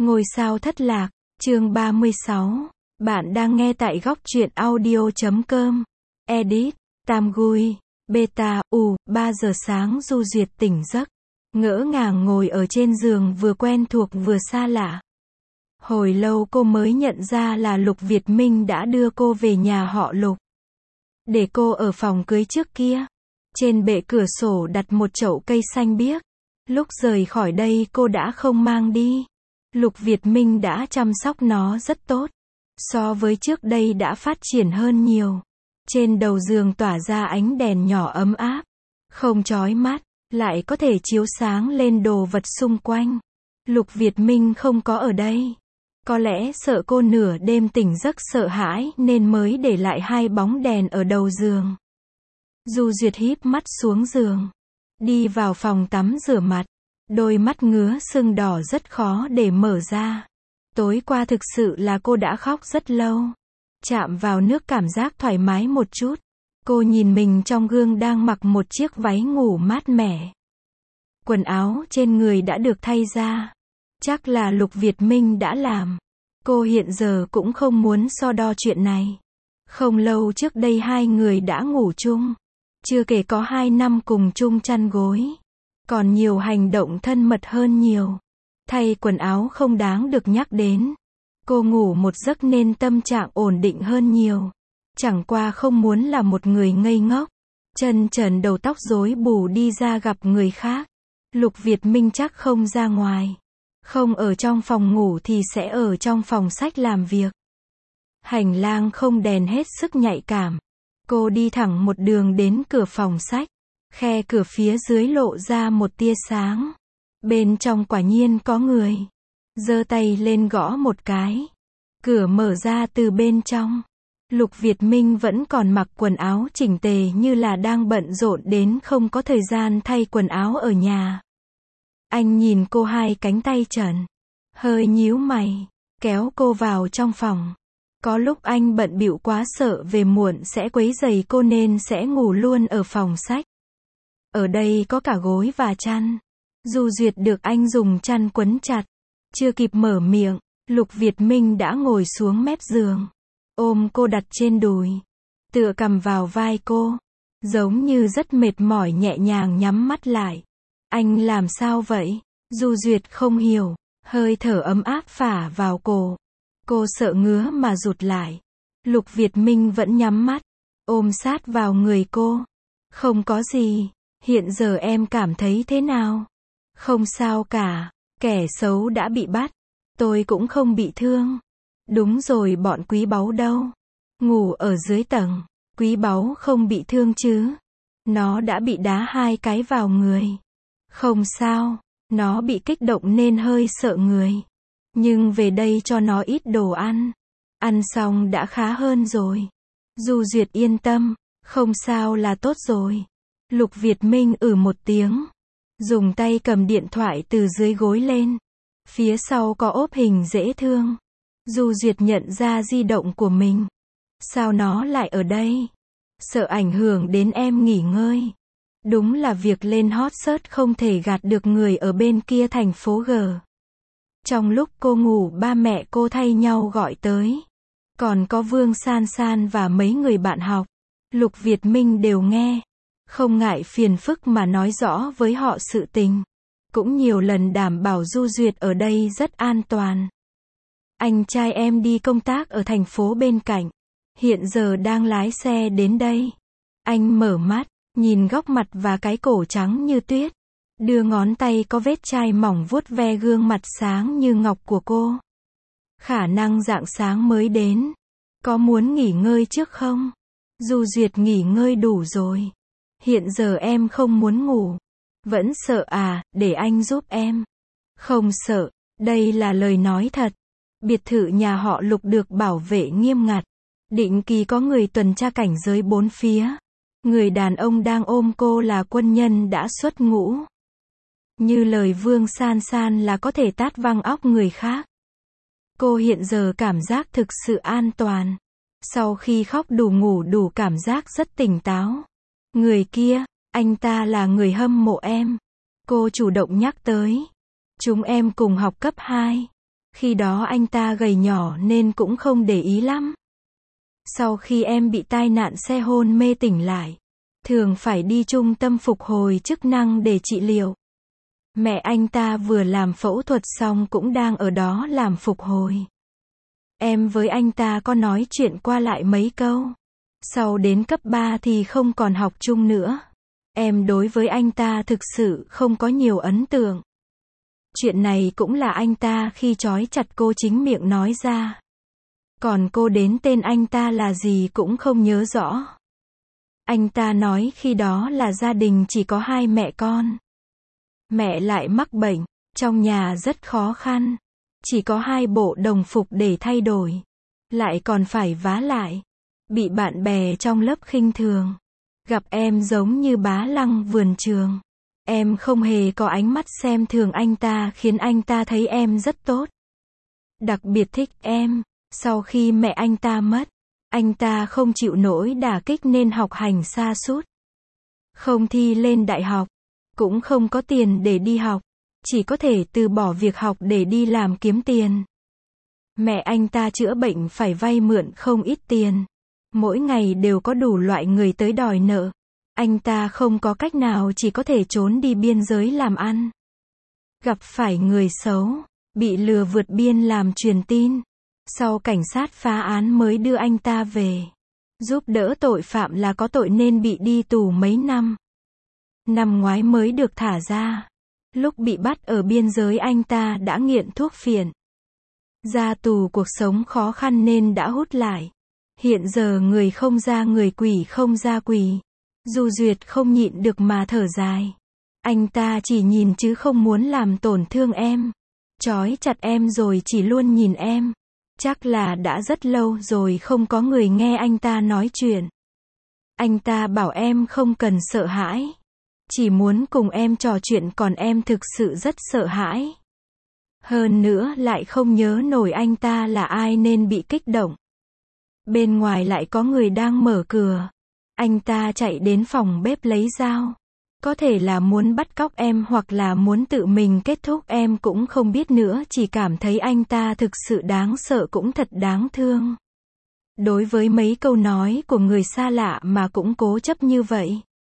Ngôi sao thất lạc, chương 36. Bạn đang nghe tại góc truyện audio.com. Edit, Tam Gui, Beta, 3 giờ sáng Du Duyệt tỉnh giấc. Ngỡ ngàng ngồi ở trên giường vừa quen thuộc vừa xa lạ. Hồi lâu cô mới nhận ra là Lục Việt Minh đã đưa cô về nhà họ Lục. Để cô ở phòng cưới trước kia. Trên bệ cửa sổ đặt một chậu cây xanh biếc. Lúc rời khỏi đây cô đã không mang đi. Lục Việt Minh đã chăm sóc nó rất tốt. So với trước đây đã phát triển hơn nhiều. Trên đầu giường tỏa ra ánh đèn nhỏ ấm áp. Không chói mắt, lại có thể chiếu sáng lên đồ vật xung quanh. Lục Việt Minh không có ở đây. Có lẽ sợ cô nửa đêm tỉnh giấc sợ hãi nên mới để lại hai bóng đèn ở đầu giường. Du Duyệt híp mắt xuống giường. Đi vào phòng tắm rửa mặt. Đôi mắt ngứa sưng đỏ rất khó để mở ra. Tối qua thực sự là cô đã khóc rất lâu. Chạm vào nước cảm giác thoải mái một chút. Cô nhìn mình trong gương đang mặc một chiếc váy ngủ mát mẻ. Quần áo trên người đã được thay ra. Chắc là Lục Việt Minh đã làm. Cô hiện giờ cũng không muốn so đo chuyện này. Không lâu trước đây hai người đã ngủ chung. Chưa kể có 2 năm cùng chung chăn gối. Còn nhiều hành động thân mật hơn nhiều. Thay quần áo không đáng được nhắc đến. Cô ngủ một giấc nên tâm trạng ổn định hơn nhiều. Chẳng qua không muốn là một người ngây ngốc. Chân trần đầu tóc rối bù đi ra gặp người khác. Lục Việt Minh chắc không ra ngoài. Không ở trong phòng ngủ thì sẽ ở trong phòng sách làm việc. Hành lang không đèn hết sức nhạy cảm. Cô đi thẳng một đường đến cửa phòng sách. Khe cửa phía dưới lộ ra một tia sáng. Bên trong quả nhiên có người. Giơ tay lên gõ một cái. Cửa mở ra từ bên trong. Lục Việt Minh vẫn còn mặc quần áo chỉnh tề như là đang bận rộn đến không có thời gian thay quần áo ở nhà. Anh nhìn cô hai cánh tay trần. Hơi nhíu mày. Kéo cô vào trong phòng. Có lúc anh bận bịu quá sợ về muộn sẽ quấy rầy cô nên sẽ ngủ luôn ở phòng sách. Ở đây có cả gối và chăn. Du Duyệt được anh dùng chăn quấn chặt. Chưa kịp mở miệng, Lục Việt Minh đã ngồi xuống mép giường. Ôm cô đặt trên đùi. Tựa cằm vào vai cô. Giống như rất mệt mỏi nhẹ nhàng nhắm mắt lại. Anh làm sao vậy? Du Duyệt không hiểu. Hơi thở ấm áp phả vào cổ. Cô sợ ngứa mà rụt lại. Lục Việt Minh vẫn nhắm mắt. Ôm sát vào người cô. Không có gì. Hiện giờ em cảm thấy thế nào? Không sao cả. Kẻ xấu đã bị bắt. Tôi cũng không bị thương. Đúng rồi, bọn Quý Báu đâu? Ngủ ở dưới tầng. Quý Báu không bị thương chứ? Nó đã bị đá 2 cái vào người. Không sao. Nó bị kích động nên hơi sợ người. Nhưng về đây cho nó ít đồ ăn. Ăn xong đã khá hơn rồi. Du Duyệt yên tâm. Không sao là tốt rồi. Lục Việt Minh một tiếng. Dùng tay cầm điện thoại từ dưới gối lên. Phía sau có ốp hình dễ thương. Du Duyệt nhận ra di động của mình. Sao nó lại ở đây? Sợ ảnh hưởng đến em nghỉ ngơi. Đúng là việc lên hot search không thể gạt được người ở bên kia thành phố G. Trong lúc cô ngủ ba mẹ cô thay nhau gọi tới. Còn có Vương San San và mấy người bạn học. Lục Việt Minh đều nghe. Không ngại phiền phức mà nói rõ với họ sự tình. Cũng nhiều lần đảm bảo Du Duyệt ở đây rất an toàn. Anh trai em đi công tác ở thành phố bên cạnh. Hiện giờ đang lái xe đến đây. Anh mở mắt, nhìn góc mặt và cái cổ trắng như tuyết. Đưa ngón tay có vết chai mỏng vuốt ve gương mặt sáng như ngọc của cô. Khả năng rạng sáng mới đến. Có muốn nghỉ ngơi trước không? Du Duyệt nghỉ ngơi đủ rồi. Hiện giờ em không muốn ngủ. Vẫn sợ à, để anh giúp em. Không sợ, đây là lời nói thật. Biệt thự nhà họ Lục được bảo vệ nghiêm ngặt. Định kỳ có người tuần tra cảnh giới 4 phía. Người đàn ông đang ôm cô là quân nhân đã xuất ngũ. Như lời Vương San San là có thể tát văng óc người khác. Cô hiện giờ cảm giác thực sự an toàn. Sau khi khóc đủ ngủ đủ cảm giác rất tỉnh táo. Người kia, anh ta là người hâm mộ em. Cô chủ động nhắc tới. Chúng em cùng học cấp 2. Khi đó anh ta gầy nhỏ nên cũng không để ý lắm. Sau khi em bị tai nạn xe hôn mê tỉnh lại, thường phải đi trung tâm phục hồi chức năng để trị liệu. Mẹ anh ta vừa làm phẫu thuật xong cũng đang ở đó làm phục hồi. Em với anh ta có nói chuyện qua lại mấy câu. Sau đến cấp 3 thì không còn học chung nữa. Em đối với anh ta thực sự không có nhiều ấn tượng. Chuyện này cũng là anh ta khi trói chặt cô chính miệng nói ra. Còn cô đến tên anh ta là gì cũng không nhớ rõ. Anh ta nói khi đó là gia đình chỉ có 2 mẹ con. Mẹ lại mắc bệnh, trong nhà rất khó khăn. Chỉ có 2 bộ đồng phục để thay đổi. Lại còn phải vá lại. Bị bạn bè trong lớp khinh thường. Gặp em giống như bá lăng vườn trường. Em không hề có ánh mắt xem thường anh ta khiến anh ta thấy em rất tốt. Đặc biệt thích em. Sau khi mẹ anh ta mất, anh ta không chịu nổi đả kích nên học hành sa sút. Không thi lên đại học, cũng không có tiền để đi học, chỉ có thể từ bỏ việc học để đi làm kiếm tiền. Mẹ anh ta chữa bệnh phải vay mượn không ít tiền. Mỗi ngày đều có đủ loại người tới đòi nợ. Anh ta không có cách nào chỉ có thể trốn đi biên giới làm ăn. Gặp phải người xấu, bị lừa vượt biên làm truyền tin. Sau cảnh sát phá án mới đưa anh ta về. Giúp đỡ tội phạm là có tội nên bị đi tù mấy năm. Năm ngoái mới được thả ra. Lúc bị bắt ở biên giới anh ta đã nghiện thuốc phiện. Ra tù cuộc sống khó khăn nên đã hút lại. Hiện giờ người không ra người quỷ không ra quỷ. Du Duyệt không nhịn được mà thở dài. Anh ta chỉ nhìn chứ không muốn làm tổn thương em. Trói chặt em rồi chỉ luôn nhìn em. Chắc là đã rất lâu rồi không có người nghe anh ta nói chuyện. Anh ta bảo em không cần sợ hãi. Chỉ muốn cùng em trò chuyện còn em thực sự rất sợ hãi. Hơn nữa lại không nhớ nổi anh ta là ai nên bị kích động. Bên ngoài lại có người đang mở cửa. Anh ta chạy đến phòng bếp lấy dao. Có thể là muốn bắt cóc em hoặc là muốn tự mình kết thúc em cũng không biết nữa, chỉ cảm thấy anh ta thực sự đáng sợ cũng thật đáng thương. Đối với mấy câu nói của người xa lạ mà cũng cố chấp như vậy.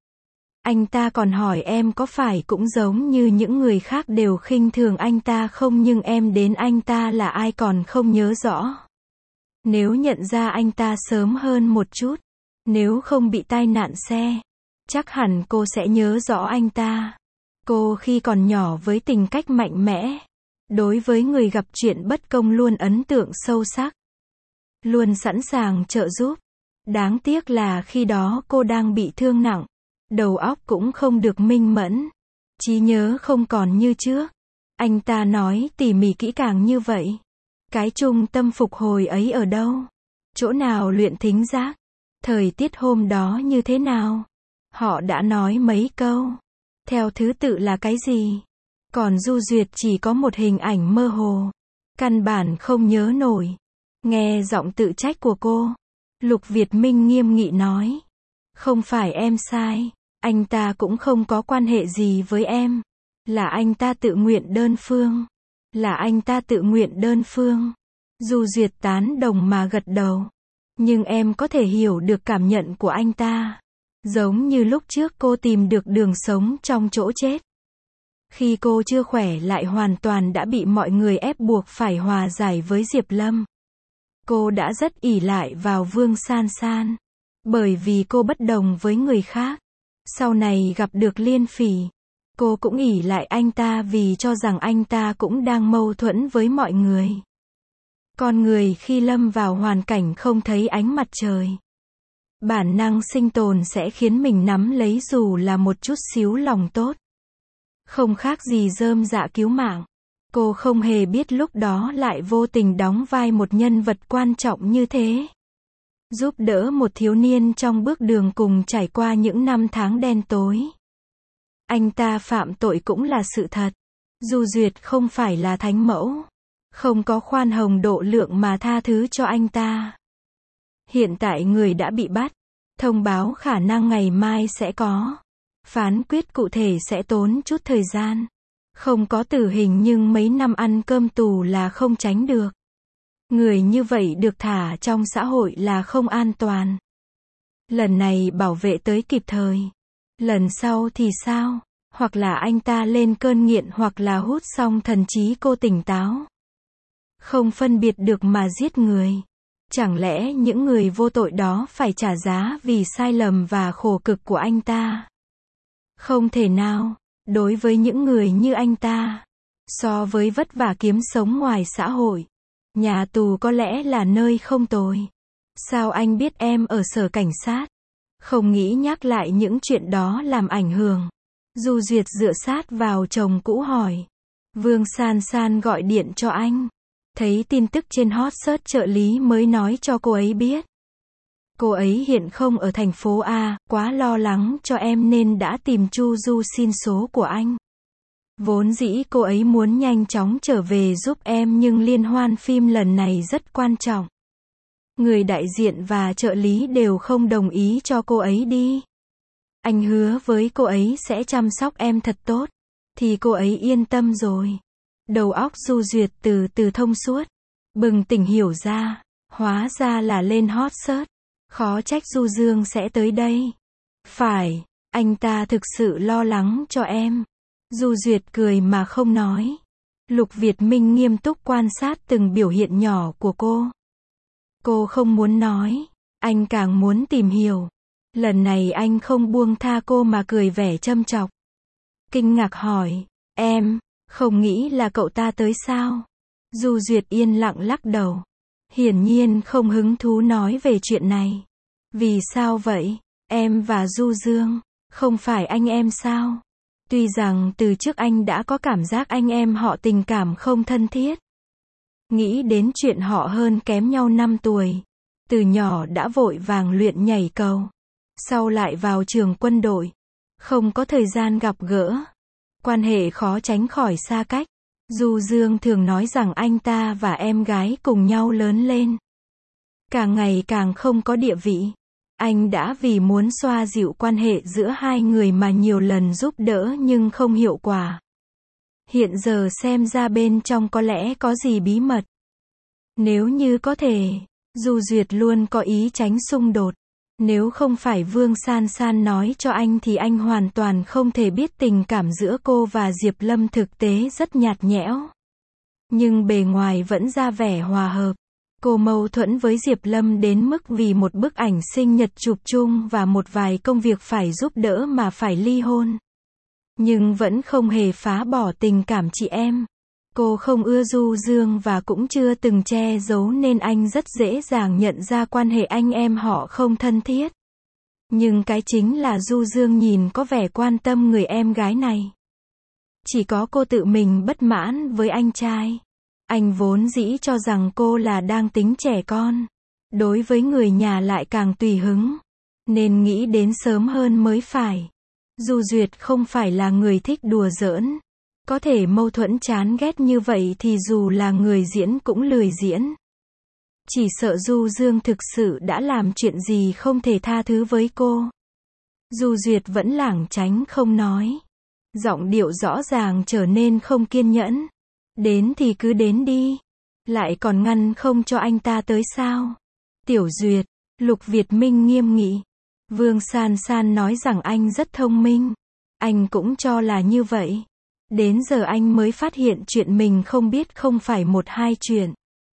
Anh ta còn hỏi em có phải cũng giống như những người khác đều khinh thường anh ta không, nhưng em đến anh ta là ai còn không nhớ rõ. Nếu nhận ra anh ta sớm hơn một chút, nếu không bị tai nạn xe, chắc hẳn cô sẽ nhớ rõ anh ta. Cô khi còn nhỏ với tính cách mạnh mẽ, đối với người gặp chuyện bất công luôn ấn tượng sâu sắc. Luôn sẵn sàng trợ giúp. Đáng tiếc là khi đó cô đang bị thương nặng. Đầu óc cũng không được minh mẫn. Trí nhớ không còn như trước. Anh ta nói tỉ mỉ kỹ càng như vậy. Cái trung tâm phục hồi ấy ở đâu? Chỗ nào luyện thính giác? Thời tiết hôm đó như thế nào? Họ đã nói mấy câu. Theo thứ tự là cái gì? Còn Du Duyệt chỉ có một hình ảnh mơ hồ. Căn bản không nhớ nổi. Nghe giọng tự trách của cô. Lục Việt Minh nghiêm nghị nói. Không phải em sai. Anh ta cũng không có quan hệ gì với em. Là anh ta tự nguyện đơn phương. Là anh ta tự nguyện đơn phương. Du Duyệt tán đồng mà gật đầu. Nhưng em có thể hiểu được cảm nhận của anh ta. Giống như lúc trước cô tìm được đường sống trong chỗ chết. Khi cô chưa khỏe lại hoàn toàn đã bị mọi người ép buộc phải hòa giải với Diệp Lâm. Cô đã rất ỷ lại vào Vương San San. Bởi vì cô bất đồng với người khác. Sau này gặp được Liên Phỉ. Cô cũng ỷ lại anh ta vì cho rằng anh ta cũng đang mâu thuẫn với mọi người. Con người khi lâm vào hoàn cảnh không thấy ánh mặt trời. Bản năng sinh tồn sẽ khiến mình nắm lấy dù là một chút xíu lòng tốt. Không khác gì rơm rạ cứu mạng. Cô không hề biết lúc đó lại vô tình đóng vai một nhân vật quan trọng như thế. Giúp đỡ một thiếu niên trong bước đường cùng trải qua những năm tháng đen tối. Anh ta phạm tội cũng là sự thật. Du Duyệt không phải là thánh mẫu. Không có khoan hồng độ lượng mà tha thứ cho anh ta. Hiện tại người đã bị bắt. Thông báo khả năng ngày mai sẽ có. Phán quyết cụ thể sẽ tốn chút thời gian. Không có tử hình nhưng mấy năm ăn cơm tù là không tránh được. Người như vậy được thả trong xã hội là không an toàn. Lần này bảo vệ tới kịp thời. Lần sau thì sao? Hoặc là anh ta lên cơn nghiện hoặc là hút xong thần trí cô tỉnh táo. Không phân biệt được mà giết người. Chẳng lẽ những người vô tội đó phải trả giá vì sai lầm và khổ cực của anh ta? Không thể nào. Đối với những người như anh ta, so với vất vả kiếm sống ngoài xã hội, nhà tù có lẽ là nơi không tồi. Sao anh biết em ở sở cảnh sát? Không nghĩ nhắc lại những chuyện đó làm ảnh hưởng. Du Duyệt dựa sát vào chồng cũ hỏi. Vương San San gọi điện cho anh. Thấy tin tức trên hot search trợ lý mới nói cho cô ấy biết. Cô ấy hiện không ở thành phố A, quá lo lắng cho em nên đã tìm Chu Du xin số của anh. Vốn dĩ cô ấy muốn nhanh chóng trở về giúp em nhưng liên hoan phim lần này rất quan trọng. Người đại diện và trợ lý đều không đồng ý cho cô ấy đi. Anh hứa với cô ấy sẽ chăm sóc em thật tốt. Thì cô ấy yên tâm rồi. Đầu óc Du Duyệt từ từ thông suốt. Bừng tỉnh hiểu ra. Hóa ra là lên hot search. Khó trách Du Dương sẽ tới đây. Phải, anh ta thực sự lo lắng cho em. Du Duyệt cười mà không nói. Lục Việt Minh nghiêm túc quan sát từng biểu hiện nhỏ của cô. Cô không muốn nói, anh càng muốn tìm hiểu. Lần này anh không buông tha cô mà cười vẻ châm chọc. Kinh ngạc hỏi, em, không nghĩ là cậu ta tới sao? Du Duyệt yên lặng lắc đầu. Hiển nhiên không hứng thú nói về chuyện này. Vì sao vậy? Em và Du Dương, không phải anh em sao? Tuy rằng từ trước anh đã có cảm giác anh em họ tình cảm không thân thiết. Nghĩ đến chuyện họ hơn kém nhau 5 tuổi. Từ nhỏ đã vội vàng luyện nhảy cầu. Sau lại vào trường quân đội. Không có thời gian gặp gỡ. Quan hệ khó tránh khỏi xa cách. Du Dương thường nói rằng anh ta và em gái cùng nhau lớn lên. Càng ngày càng không có địa vị. Anh đã vì muốn xoa dịu quan hệ giữa hai người mà nhiều lần giúp đỡ nhưng không hiệu quả. Hiện giờ xem ra bên trong có lẽ có gì bí mật. Nếu như có thể, Du Duyệt luôn có ý tránh xung đột. Nếu không phải Vương San San nói cho anh thì anh hoàn toàn không thể biết tình cảm giữa cô và Diệp Lâm thực tế rất nhạt nhẽo. Nhưng bề ngoài vẫn ra vẻ hòa hợp. Cô mâu thuẫn với Diệp Lâm đến mức vì một bức ảnh sinh nhật chụp chung và một vài công việc phải giúp đỡ mà phải ly hôn. Nhưng vẫn không hề phá bỏ tình cảm chị em. Cô không ưa Du Dương và cũng chưa từng che giấu nên anh rất dễ dàng nhận ra quan hệ anh em họ không thân thiết. Nhưng cái chính là Du Dương nhìn có vẻ quan tâm người em gái này. Chỉ có cô tự mình bất mãn với anh trai. Anh vốn dĩ cho rằng cô là đang tính trẻ con. Đối với người nhà lại càng tùy hứng. Nên nghĩ đến sớm hơn mới phải. Du Duyệt không phải là người thích đùa giỡn. Có thể mâu thuẫn chán ghét như vậy thì dù là người diễn cũng lười diễn. Chỉ sợ Du Dương thực sự đã làm chuyện gì không thể tha thứ với cô. Du Duyệt vẫn lảng tránh không nói. Giọng điệu rõ ràng trở nên không kiên nhẫn. Đến thì cứ đến đi. Lại còn ngăn không cho anh ta tới sao? Tiểu Duyệt, Lục Việt Minh nghiêm nghị. Vương San San nói rằng anh rất thông minh. Anh cũng cho là như vậy. Đến giờ anh mới phát hiện chuyện mình không biết không phải một hai chuyện.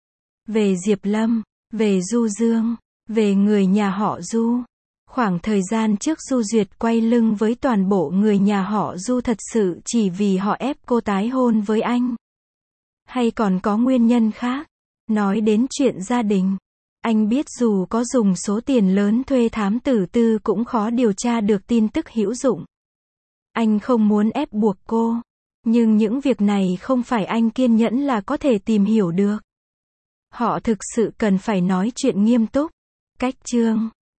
Về Diệp Lâm, về Du Dương, về người nhà họ Du. Khoảng thời gian trước Du Duyệt quay lưng với toàn bộ người nhà họ Du thật sự chỉ vì họ ép cô tái hôn với anh. Hay còn có nguyên nhân khác? Nói đến chuyện gia đình. Anh biết dù có dùng số tiền lớn thuê thám tử tư cũng khó điều tra được tin tức hữu dụng. Anh không muốn ép buộc cô. Nhưng những việc này không phải anh kiên nhẫn là có thể tìm hiểu được. Họ thực sự cần phải nói chuyện nghiêm túc. Cách chương